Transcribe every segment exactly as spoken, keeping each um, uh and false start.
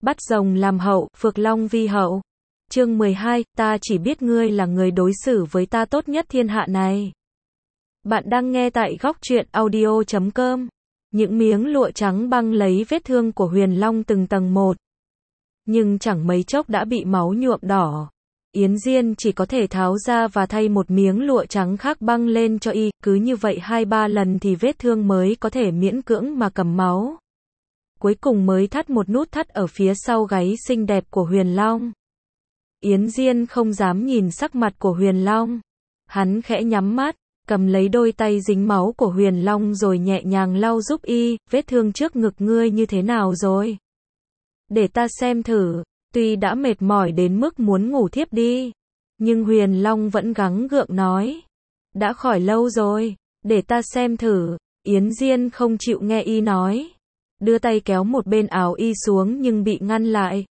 Bắt rồng làm hậu, phược long vi hậu. Chương mười hai, ta chỉ biết ngươi là người đối xử với ta tốt nhất thiên hạ này. Bạn đang nghe tại góc truyện audio chấm com. Những miếng lụa trắng băng lấy vết thương của Huyền Long từng tầng một. Nhưng chẳng mấy chốc đã bị máu nhuộm đỏ. Yến Diên chỉ có thể tháo ra và thay một miếng lụa trắng khác băng lên cho y, cứ như vậy hai ba lần thì vết thương mới có thể miễn cưỡng mà cầm máu. Cuối cùng mới thắt một nút thắt ở phía sau gáy xinh đẹp của Huyền Long. Yến Diên không dám nhìn sắc mặt của Huyền Long. Hắn khẽ nhắm mắt, cầm lấy đôi tay dính máu của Huyền Long rồi nhẹ nhàng lau giúp y, vết thương trước ngực ngươi như thế nào rồi? Để ta xem thử. Tuy đã mệt mỏi đến mức muốn ngủ thiếp đi, nhưng Huyền Long vẫn gắng gượng nói. Đã khỏi lâu rồi, để ta xem thử. Yến Diên không chịu nghe y nói. Đưa tay kéo một bên áo y xuống nhưng bị ngăn lại.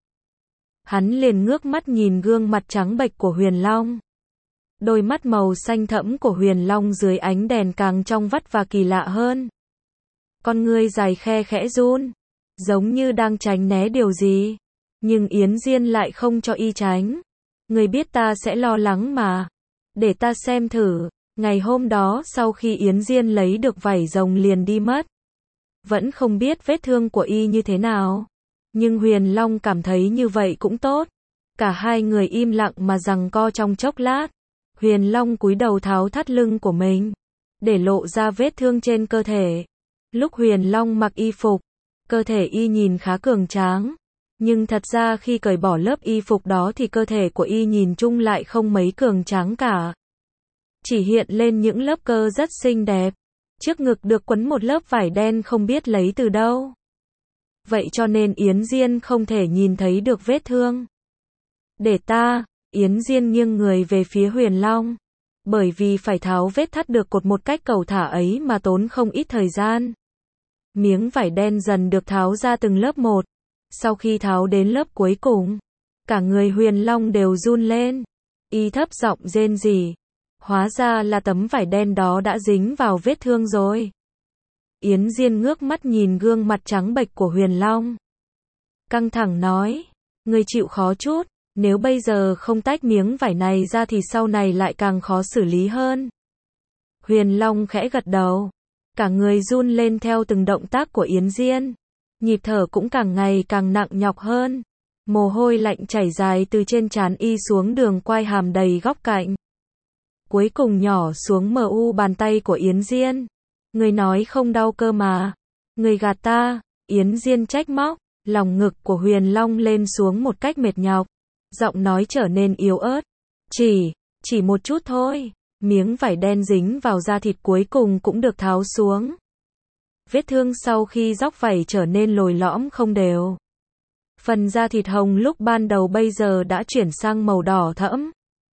Hắn liền ngước mắt nhìn gương mặt trắng bệch của Huyền Long. Đôi mắt màu xanh thẫm của Huyền Long dưới ánh đèn càng trong vắt và kỳ lạ hơn. Con ngươi dài khe khẽ run, giống như đang tránh né điều gì. Nhưng Yến Diên lại không cho y tránh. Người biết ta sẽ lo lắng mà. Để ta xem thử. Ngày hôm đó sau khi Yến Diên lấy được vảy rồng liền đi mất. Vẫn không biết vết thương của y như thế nào. Nhưng Huyền Long cảm thấy như vậy cũng tốt. Cả hai người im lặng mà giằng co trong chốc lát. Huyền Long cúi đầu tháo thắt lưng của mình, để lộ ra vết thương trên cơ thể. Lúc Huyền Long mặc y phục, cơ thể y nhìn khá cường tráng. Nhưng thật ra khi cởi bỏ lớp y phục đó thì cơ thể của y nhìn chung lại không mấy cường tráng cả. Chỉ hiện lên những lớp cơ rất xinh đẹp. Trước ngực được quấn một lớp vải đen không biết lấy từ đâu. Vậy cho nên Yến Diên không thể nhìn thấy được vết thương. Để ta, Yến Diên nghiêng người về phía Huyền Long. Bởi vì phải tháo vết thắt được cột một cách cẩu thả ấy mà tốn không ít thời gian. Miếng vải đen dần được tháo ra từng lớp một. Sau khi tháo đến lớp cuối cùng, cả người Huyền Long đều run lên. Y thấp giọng rên rỉ. Hóa ra là tấm vải đen đó đã dính vào vết thương rồi. Yến Diên ngước mắt nhìn gương mặt trắng bệch của Huyền Long. Căng thẳng nói, ngươi chịu khó chút, nếu bây giờ không tách miếng vải này ra thì sau này lại càng khó xử lý hơn. Huyền Long khẽ gật đầu. Cả người run lên theo từng động tác của Yến Diên. Nhịp thở cũng càng ngày càng nặng nhọc hơn. Mồ hôi lạnh chảy dài từ trên trán y xuống đường quai hàm đầy góc cạnh. Cuối cùng nhỏ xuống mờ u bàn tay của Yến Diên. Người nói không đau cơ mà. Người gạt ta. Yến Diên trách móc. Lòng ngực của Huyền Long lên xuống một cách mệt nhọc. Giọng nói trở nên yếu ớt. Chỉ, chỉ một chút thôi. Miếng vải đen dính vào da thịt cuối cùng cũng được tháo xuống. Vết thương sau khi róc vảy trở nên lồi lõm không đều. Phần da thịt hồng lúc ban đầu bây giờ đã chuyển sang màu đỏ thẫm.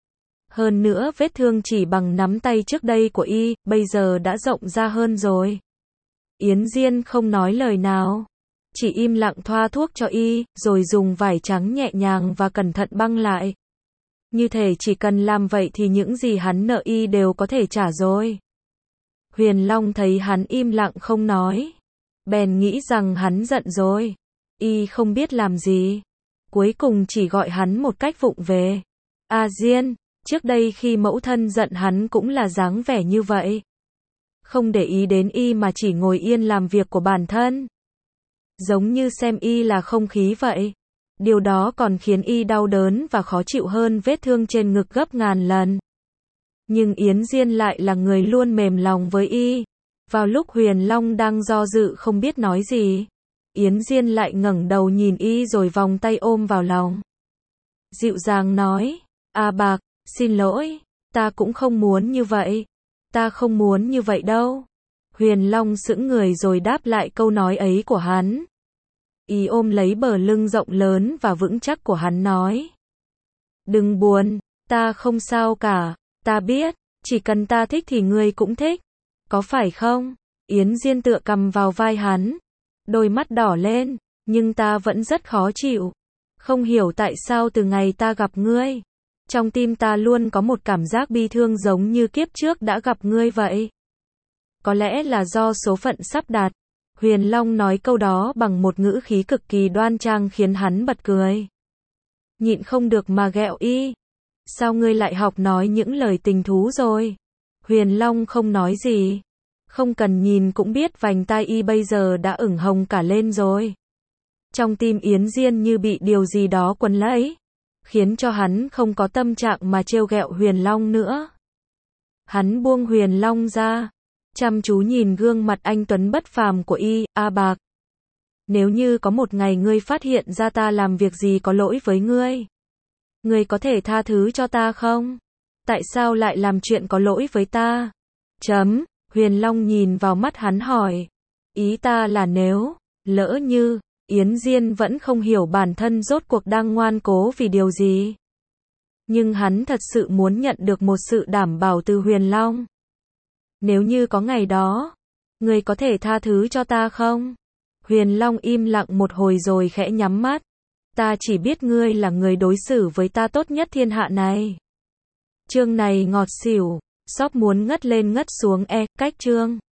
Hơn nữa vết thương chỉ bằng nắm tay trước đây của y, bây giờ đã rộng ra hơn rồi. Yến Diên không nói lời nào. Chỉ im lặng thoa thuốc cho y, rồi dùng vải trắng nhẹ nhàng và cẩn thận băng lại. Như thể chỉ cần làm vậy thì những gì hắn nợ y đều có thể trả rồi. Huyền Long thấy hắn im lặng không nói. Bèn nghĩ rằng hắn giận rồi. Y không biết làm gì. Cuối cùng chỉ gọi hắn một cách vụng về. A Diên, trước đây khi mẫu thân giận hắn cũng là dáng vẻ như vậy. Không để ý đến y mà chỉ ngồi yên làm việc của bản thân. Giống như xem y là không khí vậy. Điều đó còn khiến y đau đớn và khó chịu hơn vết thương trên ngực gấp ngàn lần. Nhưng Yến Diên lại là người luôn mềm lòng với y. Vào lúc Huyền Long đang do dự không biết nói gì, Yến Diên lại ngẩng đầu nhìn y rồi vòng tay ôm vào lòng. Dịu dàng nói, A Bạc, xin lỗi, ta cũng không muốn như vậy. Ta không muốn như vậy đâu. Huyền Long sững người rồi đáp lại câu nói ấy của hắn. Y ôm lấy bờ lưng rộng lớn và vững chắc của hắn nói. Đừng buồn, ta không sao cả. Ta biết, chỉ cần ta thích thì ngươi cũng thích. Có phải không? Yến Diên tựa cầm vào vai hắn. Đôi mắt đỏ lên, nhưng ta vẫn rất khó chịu. Không hiểu tại sao từ ngày ta gặp ngươi, trong tim ta luôn có một cảm giác bi thương giống như kiếp trước đã gặp ngươi vậy. Có lẽ là do số phận sắp đặt. Huyền Long nói câu đó bằng một ngữ khí cực kỳ đoan trang khiến hắn bật cười. Nhịn không được mà ghẹo y. Sao ngươi lại học nói những lời tình thú rồi? Huyền Long không nói gì. Không cần nhìn cũng biết vành tai y bây giờ đã ửng hồng cả lên rồi. Trong tim Yến Diên như bị điều gì đó quấn lấy, khiến cho hắn không có tâm trạng mà trêu ghẹo Huyền Long nữa. Hắn buông Huyền Long ra, chăm chú nhìn gương mặt anh tuấn bất phàm của y. A Bạc, nếu như có một ngày ngươi phát hiện ra ta làm việc gì có lỗi với ngươi, ngươi có thể tha thứ cho ta không? Tại sao lại làm chuyện có lỗi với ta? Chấm. Huyền Long nhìn vào mắt hắn hỏi. Ý ta là nếu, lỡ như, Yến Diên vẫn không hiểu bản thân rốt cuộc đang ngoan cố vì điều gì. Nhưng hắn thật sự muốn nhận được một sự đảm bảo từ Huyền Long. Nếu như có ngày đó, ngươi có thể tha thứ cho ta không? Huyền Long im lặng một hồi rồi khẽ nhắm mắt. Ta chỉ biết ngươi là người đối xử với ta tốt nhất thiên hạ này. Chương này ngọt xỉu, Shop muốn ngất lên ngất xuống e, cách chương.